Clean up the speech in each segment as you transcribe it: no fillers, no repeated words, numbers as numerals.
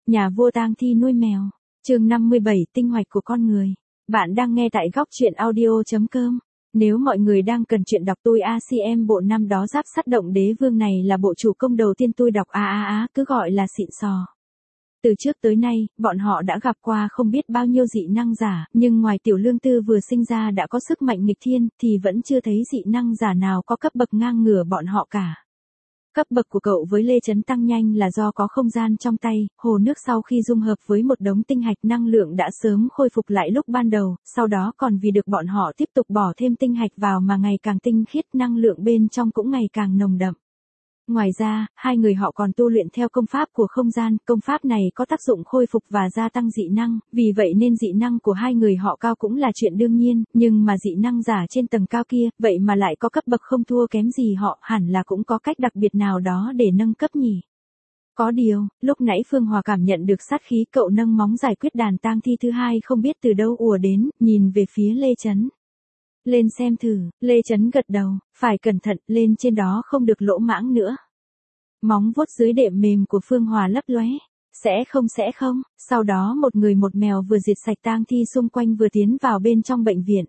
Nhà vua tang thi nuôi mèo. Chương 57, tinh hoạch của con người. Bạn đang nghe tại góc truyện audio.com. Nếu mọi người đang cần truyện đọc tôi ACM bộ năm đó Giáp Sắt Động Đế Vương này là bộ chủ công đầu tiên tôi đọc cứ gọi là xịn sò. Từ trước tới nay, bọn họ đã gặp qua không biết bao nhiêu dị năng giả, nhưng ngoài Tiểu Lương Tư vừa sinh ra đã có sức mạnh nghịch thiên, thì vẫn chưa thấy dị năng giả nào có cấp bậc ngang ngửa bọn họ cả. Cấp bậc của cậu với Lê Chấn tăng nhanh là do có không gian trong tay, hồ nước sau khi dung hợp với một đống tinh hạch năng lượng đã sớm khôi phục lại lúc ban đầu, sau đó còn vì được bọn họ tiếp tục bỏ thêm tinh hạch vào mà ngày càng tinh khiết, năng lượng bên trong cũng ngày càng nồng đậm. Ngoài ra, hai người họ còn tu luyện theo công pháp của không gian, công pháp này có tác dụng khôi phục và gia tăng dị năng, vì vậy nên dị năng của hai người họ cao cũng là chuyện đương nhiên, nhưng mà dị năng giả trên tầng cao kia, vậy mà lại có cấp bậc không thua kém gì họ, hẳn là cũng có cách đặc biệt nào đó để nâng cấp nhỉ. Có điều, lúc nãy Phương Hòa cảm nhận được sát khí cậu nâng móng giải quyết đàn tang thi thứ hai không biết từ đâu ùa đến, nhìn về phía Lê Chấn. Lên xem thử, Lê Chấn gật đầu, phải cẩn thận, lên trên đó không được lỗ mãng nữa. Móng vuốt dưới đệm mềm của Phương Hòa lấp lóe. Sẽ không, sau đó một người một mèo vừa diệt sạch tang thi xung quanh vừa tiến vào bên trong bệnh viện.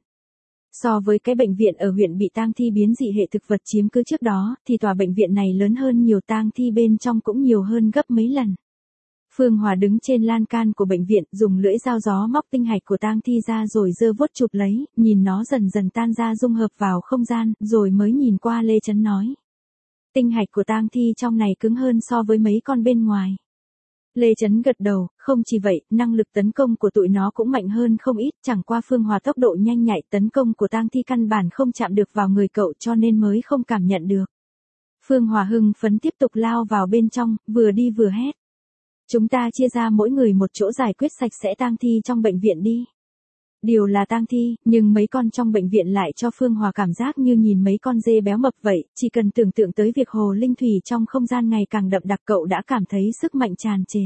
So với cái bệnh viện ở huyện bị tang thi biến dị hệ thực vật chiếm cứ trước đó, thì tòa bệnh viện này lớn hơn nhiều, tang thi bên trong cũng nhiều hơn gấp mấy lần. Phương Hòa đứng trên lan can của bệnh viện, dùng lưỡi dao gió móc tinh hạch của tang thi ra rồi giơ vuốt chụp lấy, nhìn nó dần dần tan ra dung hợp vào không gian, rồi mới nhìn qua Lê Chấn nói. Tinh hạch của tang thi trong này cứng hơn so với mấy con bên ngoài. Lê Chấn gật đầu, không chỉ vậy, năng lực tấn công của tụi nó cũng mạnh hơn không ít, chẳng qua Phương Hòa tốc độ nhanh nhạy, tấn công của tang thi căn bản không chạm được vào người cậu cho nên mới không cảm nhận được. Phương Hòa hưng phấn tiếp tục lao vào bên trong, vừa đi vừa hét. Chúng ta chia ra mỗi người một chỗ giải quyết sạch sẽ tang thi trong bệnh viện đi. Điều là tang thi, nhưng mấy con trong bệnh viện lại cho Phương Hòa cảm giác như nhìn mấy con dê béo mập vậy, chỉ cần tưởng tượng tới việc hồ linh thủy trong không gian ngày càng đậm đặc cậu đã cảm thấy sức mạnh tràn trề.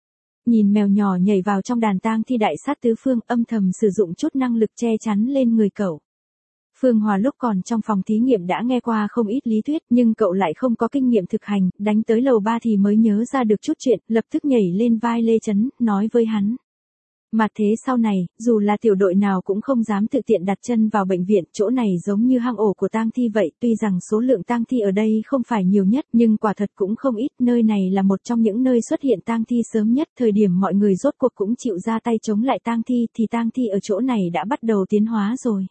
Nhìn mèo nhỏ nhảy vào trong đàn tang thi đại sát tứ phương, âm thầm sử dụng chút năng lực che chắn lên người cậu. Phương Hòa lúc còn trong phòng thí nghiệm đã nghe qua không ít lý thuyết, nhưng cậu lại không có kinh nghiệm thực hành, đánh tới lầu 3 thì mới nhớ ra được chút chuyện, lập tức nhảy lên vai Lê Chấn, nói với hắn. Mà thế sau này, dù là tiểu đội nào cũng không dám tự tiện đặt chân vào bệnh viện, chỗ này giống như hang ổ của tang thi vậy, tuy rằng số lượng tang thi ở đây không phải nhiều nhất, nhưng quả thật cũng không ít, nơi này là một trong những nơi xuất hiện tang thi sớm nhất, thời điểm mọi người rốt cuộc cũng chịu ra tay chống lại tang thi thì tang thi ở chỗ này đã bắt đầu tiến hóa rồi.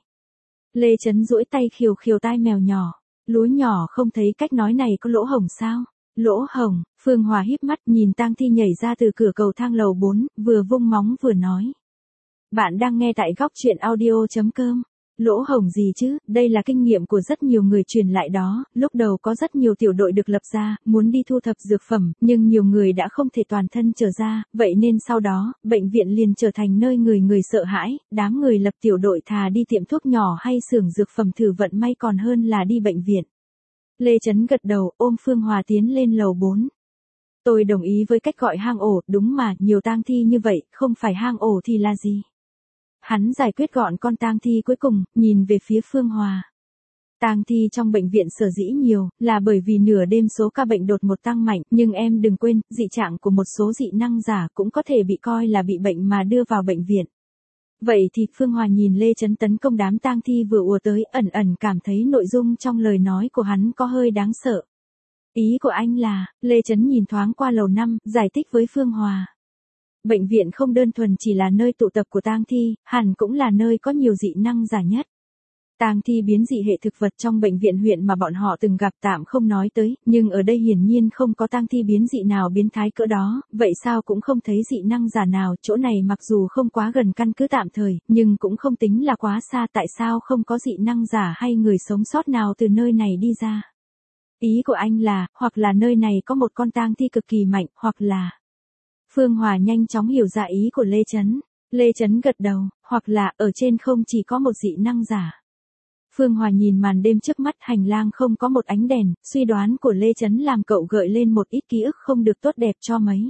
Lê Chấn duỗi tay khều khều tai mèo nhỏ, lúa nhỏ không thấy cách nói này có lỗ hổng sao? Lỗ hổng, Phương Hòa híp mắt nhìn tang thi nhảy ra từ cửa cầu thang lầu 4, vừa vung móng vừa nói. Bạn đang nghe tại góc truyện audio.com. Lỗ hổng gì chứ, đây là kinh nghiệm của rất nhiều người truyền lại đó, lúc đầu có rất nhiều tiểu đội được lập ra, muốn đi thu thập dược phẩm, nhưng nhiều người đã không thể toàn thân trở ra, vậy nên sau đó, bệnh viện liền trở thành nơi người sợ hãi, đám người lập tiểu đội thà đi tiệm thuốc nhỏ hay xưởng dược phẩm thử vận may còn hơn là đi bệnh viện. Lê Chấn gật đầu, ôm Phương Hòa tiến lên lầu 4. Tôi đồng ý với cách gọi hang ổ, đúng mà, nhiều tang thi như vậy, không phải hang ổ thì là gì? Hắn giải quyết gọn con tang thi cuối cùng, nhìn về phía Phương Hòa. Tang thi trong bệnh viện sở dĩ nhiều, là bởi vì nửa đêm số ca bệnh đột ngột tăng mạnh, nhưng em đừng quên, dị trạng của một số dị năng giả cũng có thể bị coi là bị bệnh mà đưa vào bệnh viện. Vậy thì Phương Hòa nhìn Lê Chấn tấn công đám tang thi vừa ùa tới, ẩn ẩn cảm thấy nội dung trong lời nói của hắn có hơi đáng sợ. Ý của anh là, Lê Chấn nhìn thoáng qua lầu 5, giải thích với Phương Hòa. Bệnh viện không đơn thuần chỉ là nơi tụ tập của tang thi, hẳn cũng là nơi có nhiều dị năng giả nhất. Tang thi biến dị hệ thực vật trong bệnh viện huyện mà bọn họ từng gặp tạm không nói tới, nhưng ở đây hiển nhiên không có tang thi biến dị nào biến thái cỡ đó, vậy sao cũng không thấy dị năng giả nào, chỗ này mặc dù không quá gần căn cứ tạm thời, nhưng cũng không tính là quá xa, tại sao không có dị năng giả hay người sống sót nào từ nơi này đi ra? Ý của anh là, hoặc là nơi này có một con tang thi cực kỳ mạnh, hoặc là... Phương Hòa nhanh chóng hiểu ra ý của Lê Chấn. Lê Chấn gật đầu, hoặc là ở trên không chỉ có một dị năng giả. Phương Hòa nhìn màn đêm trước mắt, hành lang không có một ánh đèn, suy đoán của Lê Chấn làm cậu gợi lên một ít ký ức không được tốt đẹp cho mấy.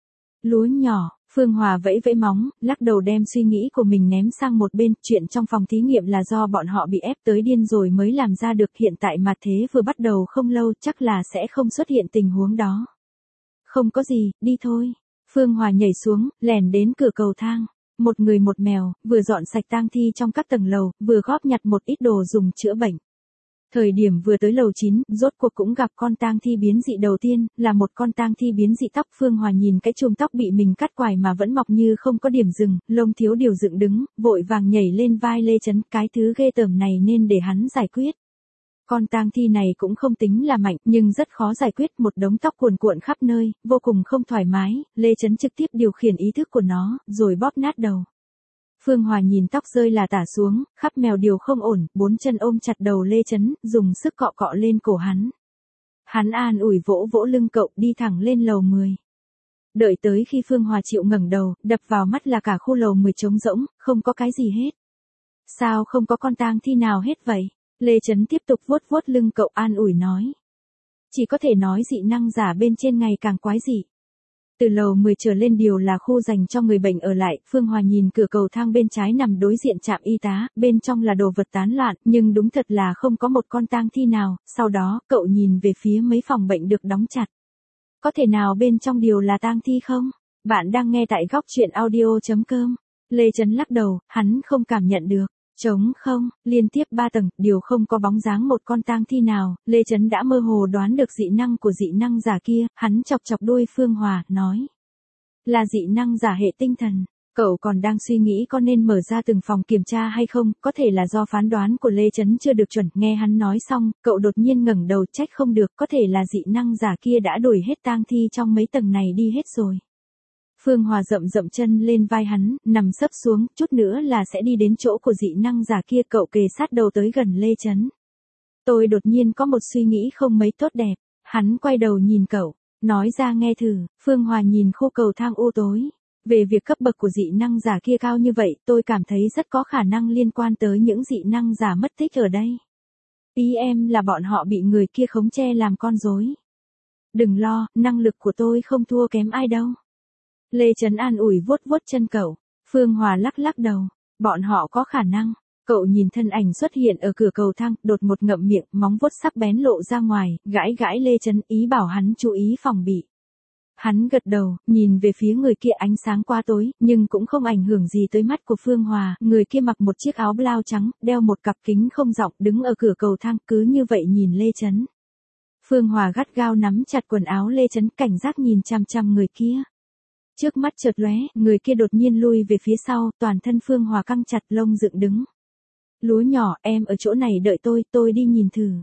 Lúa nhỏ, Phương Hòa vẫy vẫy móng, lắc đầu đem suy nghĩ của mình ném sang một bên, chuyện trong phòng thí nghiệm là do bọn họ bị ép tới điên rồi mới làm ra được, hiện tại mà thế vừa bắt đầu không lâu chắc là sẽ không xuất hiện tình huống đó. Không có gì, đi thôi. Phương Hòa nhảy xuống, lèn đến cửa cầu thang. Một người một mèo, vừa dọn sạch tang thi trong các tầng lầu, vừa góp nhặt một ít đồ dùng chữa bệnh. Thời điểm vừa tới lầu 9, rốt cuộc cũng gặp con tang thi biến dị đầu tiên, là một con tang thi biến dị tóc. Phương Hòa nhìn cái chùm tóc bị mình cắt quài mà vẫn mọc như không có điểm dừng, lông thiếu điều dựng đứng, vội vàng nhảy lên vai Lê Chấn, cái thứ ghê tởm này nên để hắn giải quyết. Con tang thi này cũng không tính là mạnh, nhưng rất khó giải quyết, một đống tóc cuồn cuộn khắp nơi, vô cùng không thoải mái, Lê Chấn trực tiếp điều khiển ý thức của nó, rồi bóp nát đầu. Phương Hòa nhìn tóc rơi là tả xuống, khắp mèo điều không ổn, bốn chân ôm chặt đầu Lê Chấn, dùng sức cọ cọ lên cổ hắn. Hắn an ủi vỗ vỗ lưng cậu, đi thẳng lên lầu 10. Đợi tới khi Phương Hòa chịu ngẩng đầu, đập vào mắt là cả khu lầu 10 trống rỗng, không có cái gì hết. Sao không có con tang thi nào hết vậy? Lê Chấn tiếp tục vuốt vuốt lưng cậu, an ủi nói. Chỉ có thể nói dị năng giả bên trên ngày càng quái dị. Từ lầu 10 trở lên điều là khu dành cho người bệnh ở lại, Phương Hòa nhìn cửa cầu thang bên trái nằm đối diện trạm y tá, bên trong là đồ vật tán loạn, nhưng đúng thật là không có một con tang thi nào, sau đó, cậu nhìn về phía mấy phòng bệnh được đóng chặt. Có thể nào bên trong điều là tang thi không? Bạn đang nghe tại góc truyện audio.com. Lê Chấn lắc đầu, hắn không cảm nhận được. Trống không, liên tiếp 3 tầng, điều không có bóng dáng một con tang thi nào, Lê Chấn đã mơ hồ đoán được dị năng của dị năng giả kia, hắn chọc chọc đuôi Phương Hòa, nói. Là dị năng giả hệ tinh thần, cậu còn đang suy nghĩ có nên mở ra từng phòng kiểm tra hay không, có thể là do phán đoán của Lê Chấn chưa được chuẩn, nghe hắn nói xong, cậu đột nhiên ngẩng đầu, trách không được, có thể là dị năng giả kia đã đuổi hết tang thi trong mấy tầng này đi hết rồi. Phương Hòa dậm dậm chân lên vai hắn, nằm sấp xuống, chút nữa là sẽ đi đến chỗ của dị năng giả kia, cậu kề sát đầu tới gần Lê Chấn. Tôi đột nhiên có một suy nghĩ không mấy tốt đẹp, hắn quay đầu nhìn cậu, nói ra nghe thử. Phương Hòa nhìn khu cầu thang u tối. Về việc cấp bậc của dị năng giả kia cao như vậy, tôi cảm thấy rất có khả năng liên quan tới những dị năng giả mất tích ở đây. Ý em là bọn họ bị người kia khống chế làm con rối. Đừng lo, năng lực của tôi không thua kém ai đâu. Lê Chấn an ủi vuốt vuốt chân cậu. Phương Hòa lắc lắc đầu. Bọn họ có khả năng. Cậu nhìn thân ảnh xuất hiện ở cửa cầu thang, đột một ngậm miệng, móng vuốt sắc bén lộ ra ngoài, gãi gãi Lê Chấn, ý bảo hắn chú ý phòng bị. Hắn gật đầu, nhìn về phía người kia, ánh sáng quá tối, nhưng cũng không ảnh hưởng gì tới mắt của Phương Hòa. Người kia mặc một chiếc áo blau trắng, đeo một cặp kính không rộng, đứng ở cửa cầu thang, cứ như vậy nhìn Lê Chấn. Phương Hòa gắt gao nắm chặt quần áo Lê Chấn, cảnh giác nhìn chằm chằm người kia. Trước mắt chợt lóe, người kia đột nhiên lui về phía sau, toàn thân Phương Hòa căng chặt, lông dựng đứng. Lúa nhỏ, em ở chỗ này đợi tôi đi nhìn thử.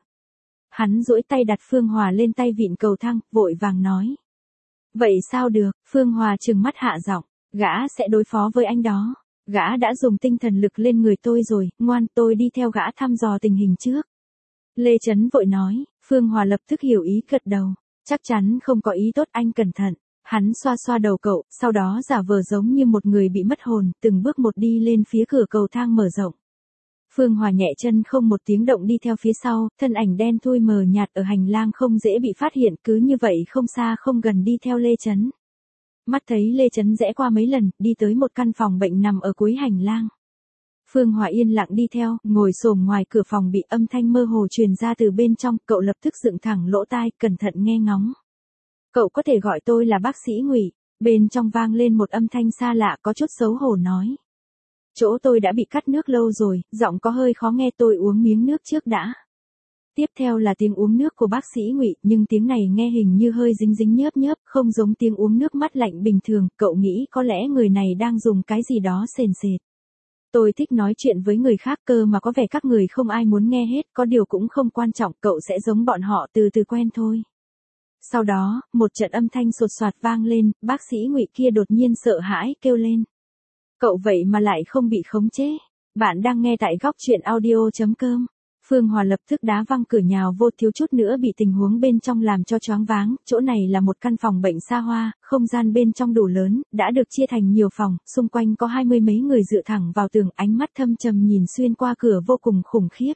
Hắn duỗi tay đặt Phương Hòa lên tay vịn cầu thang, vội vàng nói. Vậy sao được? Phương Hòa trừng mắt hạ giọng, gã sẽ đối phó với anh đó. Gã đã dùng tinh thần lực lên người tôi rồi, ngoan, tôi đi theo gã thăm dò tình hình trước. Lê Chấn vội nói. Phương Hòa lập tức hiểu ý, gật đầu. Chắc chắn không có ý tốt, anh cẩn thận. Hắn xoa xoa đầu cậu, sau đó giả vờ giống như một người bị mất hồn, từng bước một đi lên phía cửa cầu thang mở rộng. Phương Hòa nhẹ chân không một tiếng động đi theo phía sau, thân ảnh đen thui mờ nhạt ở hành lang không dễ bị phát hiện, cứ như vậy không xa không gần đi theo Lê Chấn. Mắt thấy Lê Chấn rẽ qua mấy lần, đi tới một căn phòng bệnh nằm ở cuối hành lang. Phương Hòa yên lặng đi theo, ngồi xổm ngoài cửa phòng, bị âm thanh mơ hồ truyền ra từ bên trong, cậu lập tức dựng thẳng lỗ tai, cẩn thận nghe ngóng. Cậu có thể gọi tôi là bác sĩ Ngụy. Bên trong vang lên một âm thanh xa lạ, có chút xấu hổ nói. Chỗ tôi đã bị cắt nước lâu rồi, giọng có hơi khó nghe, tôi uống miếng nước trước đã. Tiếp theo là tiếng uống nước của bác sĩ Ngụy, nhưng tiếng này nghe hình như hơi dính dính nhớp nhớp, không giống tiếng uống nước mát lạnh bình thường, cậu nghĩ có lẽ người này đang dùng cái gì đó sền sệt. Tôi thích nói chuyện với người khác cơ mà có vẻ các người không ai muốn nghe hết, có điều cũng không quan trọng, cậu sẽ giống bọn họ từ từ quen thôi. Sau đó, một trận âm thanh sột soạt vang lên, bác sĩ Ngụy kia đột nhiên sợ hãi, kêu lên. Cậu vậy mà lại không bị khống chế. Bạn đang nghe tại góc truyện audio.com. Phương Hòa lập tức đá văng cửa nhào vô, thiếu chút nữa bị tình huống bên trong làm cho choáng váng. Chỗ này là một căn phòng bệnh xa hoa, không gian bên trong đủ lớn, đã được chia thành nhiều phòng, xung quanh có 20 mấy người dựa thẳng vào tường, ánh mắt thâm trầm nhìn xuyên qua cửa vô cùng khủng khiếp.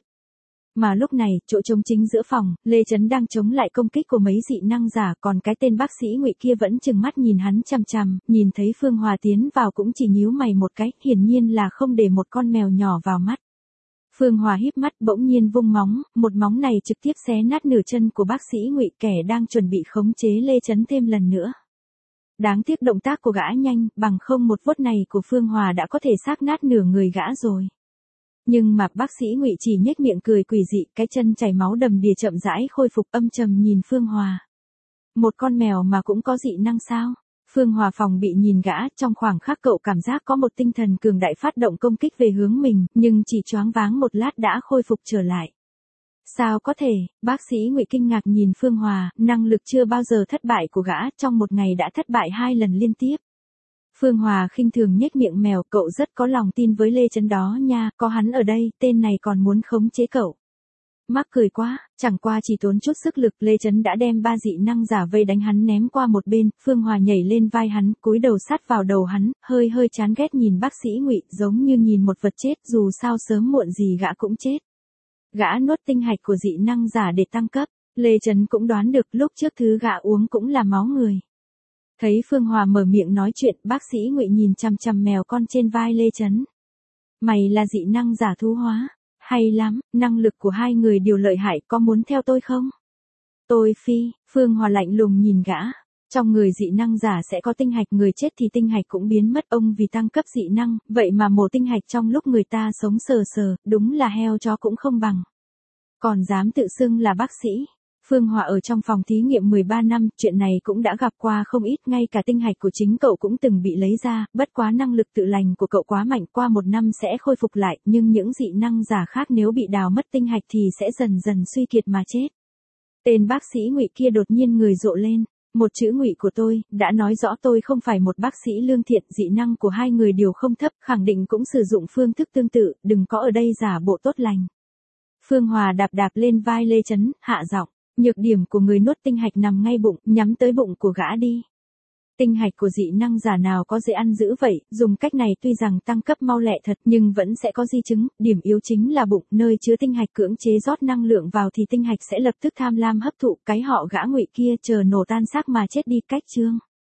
Mà lúc này, chỗ trống chính giữa phòng, Lê Chấn đang chống lại công kích của mấy dị năng giả, còn cái tên bác sĩ Ngụy kia vẫn trừng mắt nhìn hắn chằm chằm, nhìn thấy Phương Hòa tiến vào cũng chỉ nhíu mày một cái, hiển nhiên là không để một con mèo nhỏ vào mắt. Phương Hòa híp mắt, bỗng nhiên vung móng, một móng này trực tiếp xé nát nửa chân của bác sĩ Ngụy, kẻ đang chuẩn bị khống chế Lê Chấn thêm lần nữa. Đáng tiếc động tác của gã nhanh, bằng không một vuốt này của Phương Hòa đã có thể xác nát nửa người gã rồi. Nhưng mà bác sĩ Ngụy chỉ nhếch miệng cười quỷ dị, cái chân chảy máu đầm đìa chậm rãi khôi phục, âm trầm nhìn Phương Hòa. Một con mèo mà cũng có dị năng sao? Phương Hòa phòng bị nhìn gã, trong khoảng khắc cậu cảm giác có một tinh thần cường đại phát động công kích về hướng mình, nhưng chỉ choáng váng một lát đã khôi phục trở lại. Sao có thể? Bác sĩ Ngụy kinh ngạc nhìn Phương Hòa, năng lực chưa bao giờ thất bại của gã, trong một ngày đã thất bại 2 lần liên tiếp. Phương Hòa khinh thường nhếch miệng mèo, cậu rất có lòng tin với Lê Chấn đó nha, có hắn ở đây, tên này còn muốn khống chế cậu. Mắc cười quá, chẳng qua chỉ tốn chút sức lực, Lê Chấn đã đem 3 dị năng giả vây đánh hắn ném qua một bên, Phương Hòa nhảy lên vai hắn, cúi đầu sát vào đầu hắn, hơi chán ghét nhìn bác sĩ Ngụy, giống như nhìn một vật chết, dù sao sớm muộn gì gã cũng chết. Gã nuốt tinh hạch của dị năng giả để tăng cấp, Lê Chấn cũng đoán được lúc trước thứ gã uống cũng là máu người. Thấy Phương Hòa mở miệng nói chuyện, bác sĩ Ngụy nhìn chằm chằm mèo con trên vai Lê Chấn. Mày là dị năng giả thú hóa? Hay lắm, năng lực của hai người đều lợi hại, có muốn theo tôi không? Tôi phi, Phương Hòa lạnh lùng nhìn gã. Trong người dị năng giả sẽ có tinh hạch, người chết thì tinh hạch cũng biến mất, ông vì tăng cấp dị năng, vậy mà mổ tinh hạch trong lúc người ta sống sờ sờ, đúng là heo chó cũng không bằng. Còn dám tự xưng là bác sĩ. Phương Hòa ở trong phòng thí nghiệm 13 năm, chuyện này cũng đã gặp qua không ít, ngay cả tinh hạch của chính cậu cũng từng bị lấy ra, bất quá năng lực tự lành của cậu quá mạnh, qua 1 năm sẽ khôi phục lại, nhưng những dị năng giả khác nếu bị đào mất tinh hạch thì sẽ dần dần suy kiệt mà chết. Tên bác sĩ Ngụy kia đột nhiên người rộ lên, một chữ Ngụy của tôi, đã nói rõ tôi không phải một bác sĩ lương thiện, dị năng của hai người đều không thấp, khẳng định cũng sử dụng phương thức tương tự, đừng có ở đây giả bộ tốt lành. Phương Hòa đạp lên vai Lê Chấn, hạ giọng. Nhược điểm của người nuốt tinh hạch nằm ngay bụng, nhắm tới bụng của gã đi. Tinh hạch của dị năng giả nào có dễ ăn dữ vậy, dùng cách này tuy rằng tăng cấp mau lẹ thật nhưng vẫn sẽ có di chứng, điểm yếu chính là bụng, nơi chứa tinh hạch cưỡng chế rót năng lượng vào thì tinh hạch sẽ lập tức tham lam hấp thụ, cái họ gã Ngụy kia chờ nổ tan xác mà chết đi, cách chương.